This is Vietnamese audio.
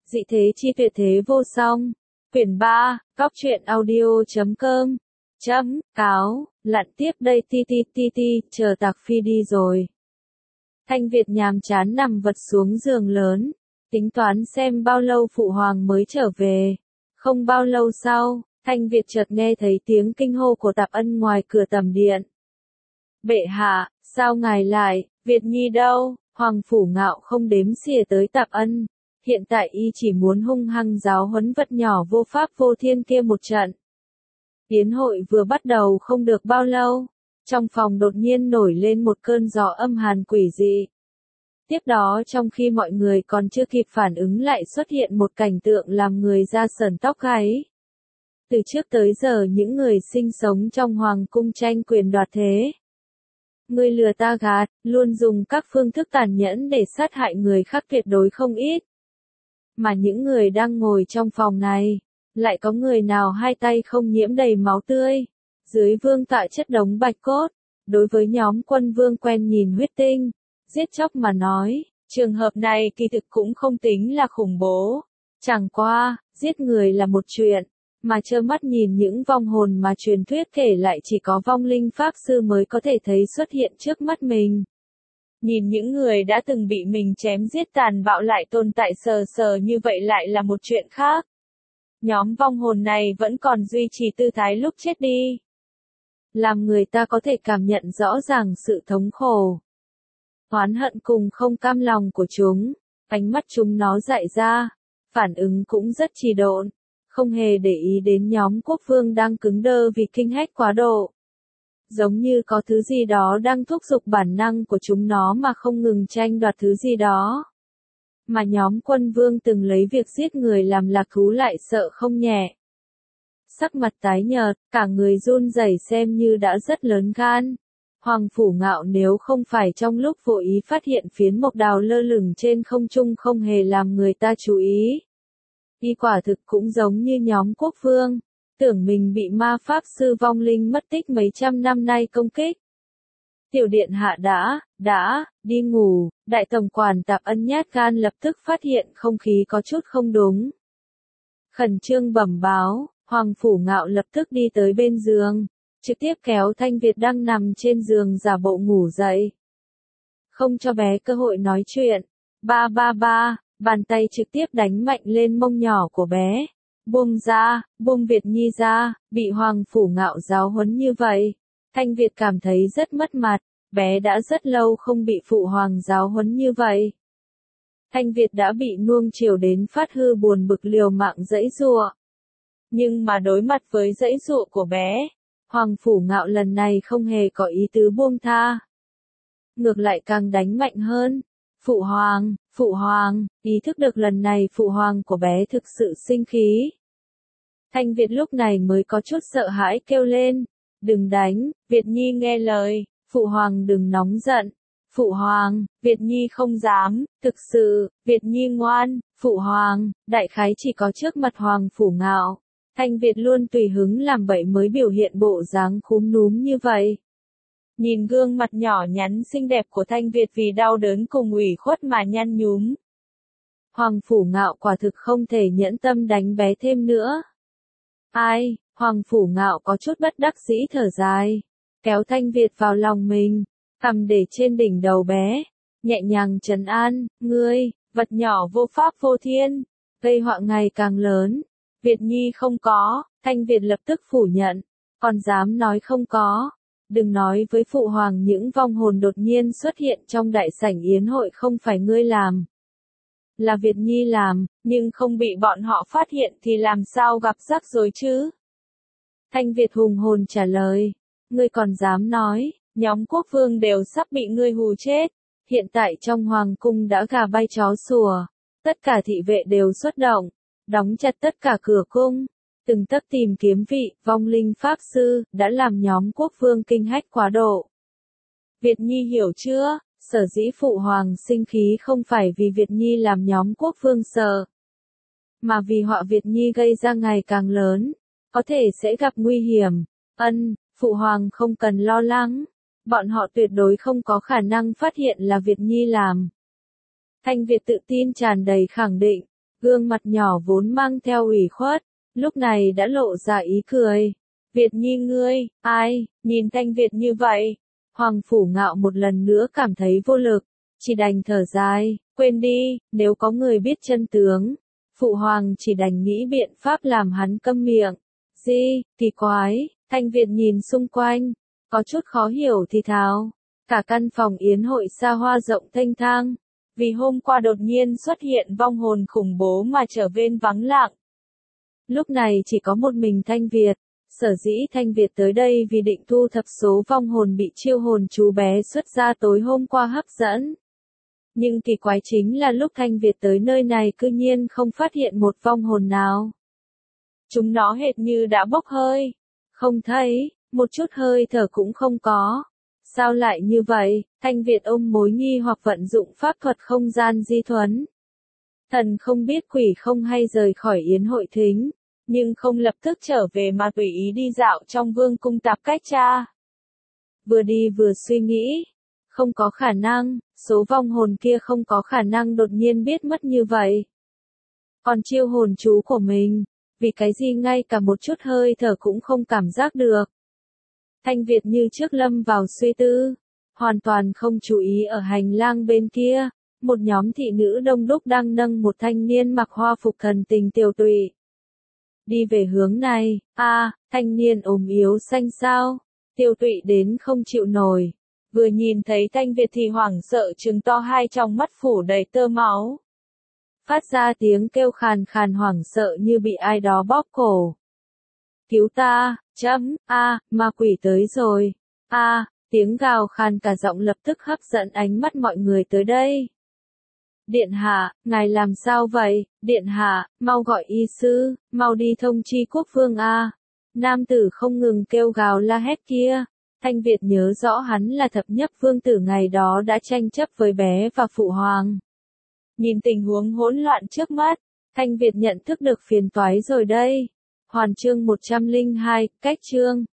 Dị thế chi tuyệt thế vô song. Quyển 3, Cóc truyện audio.com. Cáo, lặn tiếp đây ti, chờ Tạc Phi đi rồi. Thanh Việt nhàm chán nằm vật xuống giường lớn, tính toán xem bao lâu phụ hoàng mới trở về. Không bao lâu sau, Thanh Việt chợt nghe thấy tiếng kinh hô của Tạp Ân ngoài cửa tầm điện. Bệ hạ, sao ngài lại, Việt Nhi đâu? Hoàng Phủ Ngạo không đếm xỉa tới Tạp Ân. Hiện tại y chỉ muốn hung hăng giáo huấn vật nhỏ vô pháp vô thiên kia một trận. Yến hội vừa bắt đầu không được bao lâu, trong phòng đột nhiên nổi lên một cơn gió âm hàn quỷ dị. Tiếp đó trong khi mọi người còn chưa kịp phản ứng lại xuất hiện một cảnh tượng làm người da sởn tóc gáy. Từ trước tới giờ những người sinh sống trong hoàng cung tranh quyền đoạt thế. Người lừa ta gạt, luôn dùng các phương thức tàn nhẫn để sát hại người khác tuyệt đối không ít. Mà những người đang ngồi trong phòng này, lại có người nào hai tay không nhiễm đầy máu tươi, dưới vương tọa chất đống bạch cốt. Đối với nhóm quân vương quen nhìn huyết tinh, giết chóc mà nói, trường hợp này kỳ thực cũng không tính là khủng bố. Chẳng qua, giết người là một chuyện, mà trơ mắt nhìn những vong hồn mà truyền thuyết kể lại chỉ có vong linh pháp sư mới có thể thấy xuất hiện trước mắt mình. Nhìn những người đã từng bị mình chém giết tàn bạo lại tồn tại sờ sờ như vậy lại là một chuyện khác. Nhóm vong hồn này vẫn còn duy trì tư thái lúc chết đi. Làm người ta có thể cảm nhận rõ ràng sự thống khổ, oán hận cùng không cam lòng của chúng. Ánh mắt chúng nó dại ra, phản ứng cũng rất trì độn, không hề để ý đến nhóm quốc vương đang cứng đơ vì kinh hách quá độ. Giống như có thứ gì đó đang thúc giục bản năng của chúng nó mà không ngừng tranh đoạt thứ gì đó. Mà nhóm quân vương từng lấy việc giết người làm lạc thú lại sợ không nhẹ. Sắc mặt tái nhợt, cả người run rẩy xem như đã rất lớn gan. Hoàng Phủ Ngạo nếu không phải trong lúc vô ý phát hiện phiến mộc đào lơ lửng trên không trung không hề làm người ta chú ý. Y quả thực cũng giống như nhóm quốc vương, tưởng mình bị ma pháp sư vong linh mất tích mấy trăm năm nay công kích. Tiểu điện hạ đã, đi ngủ. Đại tổng quản Tạp Ân nhát gan lập tức phát hiện không khí có chút không đúng. Khẩn trương bẩm báo, Hoàng Phủ Ngạo lập tức đi tới bên giường, trực tiếp kéo Thanh Việt đang nằm trên giường giả bộ ngủ dậy. Không cho bé cơ hội nói chuyện. Ba, bàn tay trực tiếp đánh mạnh lên mông nhỏ của bé. Buông Việt Nhi ra, bị Hoàng Phủ Ngạo giáo huấn như vậy. Thanh Việt cảm thấy rất mất mặt, bé đã rất lâu không bị phụ hoàng giáo huấn như vậy. Thanh Việt đã bị nuông chiều đến phát hư buồn bực liều mạng giãy giụa. Nhưng mà đối mặt với giãy giụa của bé, Hoàng Phủ Ngạo lần này không hề có ý tứ buông tha. Ngược lại càng đánh mạnh hơn. Phụ hoàng, ý thức được lần này phụ hoàng của bé thực sự sinh khí. Thanh Việt lúc này mới có chút sợ hãi kêu lên, đừng đánh, Việt Nhi nghe lời, phụ hoàng đừng nóng giận. Phụ hoàng, Việt Nhi không dám, thực sự, Việt Nhi ngoan, phụ hoàng. Đại khái chỉ có trước mặt Hoàng Phủ Ngạo, Thanh Việt luôn tùy hứng làm bậy mới biểu hiện bộ dáng khúm núm như vậy. Nhìn gương mặt nhỏ nhắn xinh đẹp của Thanh Việt vì đau đớn cùng ủy khuất mà nhăn nhúm. Hoàng Phủ Ngạo quả thực không thể nhẫn tâm đánh bé thêm nữa. Hoàng Phủ Ngạo có chút bất đắc dĩ thở dài, kéo Thanh Việt vào lòng mình, cầm để trên đỉnh đầu bé, nhẹ nhàng trấn an, ngươi, vật nhỏ vô pháp vô thiên, gây họa ngày càng lớn. Việt Nhi không có. Thanh Việt lập tức phủ nhận, còn dám nói không có. Đừng nói với phụ hoàng những vong hồn đột nhiên xuất hiện trong đại sảnh yến hội không phải ngươi làm. Là Việt Nhi làm, nhưng không bị bọn họ phát hiện thì làm sao gặp rắc rối chứ? Thanh Việt hùng hồn trả lời, ngươi còn dám nói, nhóm quốc vương đều sắp bị ngươi hù chết. Hiện tại trong hoàng cung đã gà bay chó sủa, tất cả thị vệ đều xuất động, đóng chặt tất cả cửa cung. Từng tấc tìm kiếm vị vong linh pháp sư đã làm nhóm quốc vương kinh hách quá độ. Việt Nhi hiểu chưa? Sở dĩ phụ hoàng sinh khí không phải vì Việt Nhi làm nhóm quốc vương sợ, mà vì họa Việt Nhi gây ra ngày càng lớn, có thể sẽ gặp nguy hiểm. Phụ hoàng không cần lo lắng, bọn họ tuyệt đối không có khả năng phát hiện là Việt Nhi làm. Thanh Việt tự tin tràn đầy khẳng định, Gương mặt nhỏ vốn mang theo ủy khuất, lúc này đã lộ ra ý cười. Việt Nhi ngươi, ai, nhìn Thanh Việt như vậy. Hoàng Phủ Ngạo một lần nữa cảm thấy vô lực, chỉ đành thở dài, quên đi, nếu có người biết chân tướng. Phụ Hoàng chỉ đành nghĩ biện pháp làm hắn câm miệng. Gì, kỳ quái, Thanh Việt nhìn xung quanh, có chút khó hiểu thì thào. Cả căn phòng yến hội xa hoa rộng thênh thang, vì hôm qua đột nhiên xuất hiện vong hồn khủng bố mà trở nên vắng lặng. Lúc này chỉ có một mình Thanh Việt, sở dĩ Thanh Việt tới đây vì định thu thập số vong hồn bị chiêu hồn chú bé xuất ra tối hôm qua hấp dẫn. Nhưng kỳ quái chính là lúc Thanh Việt tới nơi này cư nhiên không phát hiện một vong hồn nào. Chúng nó hệt như đã bốc hơi, không thấy, một chút hơi thở cũng không có. Sao lại như vậy? Thanh Việt ôm mối nghi hoặc vận dụng pháp thuật không gian di thuấn. Thần không biết quỷ không hay rời khỏi yến hội thính, nhưng không lập tức trở về mà tùy ý đi dạo trong vương cung tạp cách tra. Vừa đi vừa suy nghĩ, không có khả năng, số vong hồn kia không có khả năng đột nhiên biết mất như vậy. Còn chiêu hồn chú của mình, vì cái gì ngay cả một chút hơi thở cũng không cảm giác được. Thanh Việt như trước lâm vào suy tư, hoàn toàn không chú ý ở hành lang bên kia, một nhóm thị nữ đông đúc đang nâng một thanh niên mặc hoa phục thần tình tiều tụy. Đi về hướng này, thanh niên ốm yếu xanh xao, tiều tụy đến không chịu nổi. Vừa nhìn thấy Thanh Việt thì hoảng sợ trừng to hai tròng mắt phủ đầy tơ máu. Phát ra tiếng kêu khàn khàn hoảng sợ như bị ai đó bóp cổ. Cứu ta, ma quỷ tới rồi. Tiếng gào khàn cả giọng lập tức hấp dẫn ánh mắt mọi người tới đây. Điện hạ, ngài làm sao vậy? Điện hạ, mau gọi y sư, mau đi thông chi quốc vương a. Nam tử không ngừng kêu gào la hét kia. Thanh Việt nhớ rõ hắn là thập nhất vương tử ngày đó đã tranh chấp với bé và phụ hoàng. Nhìn tình huống hỗn loạn trước mắt, Thanh Việt nhận thức được phiền toái rồi đây. Hoàn chương 102, cách chương.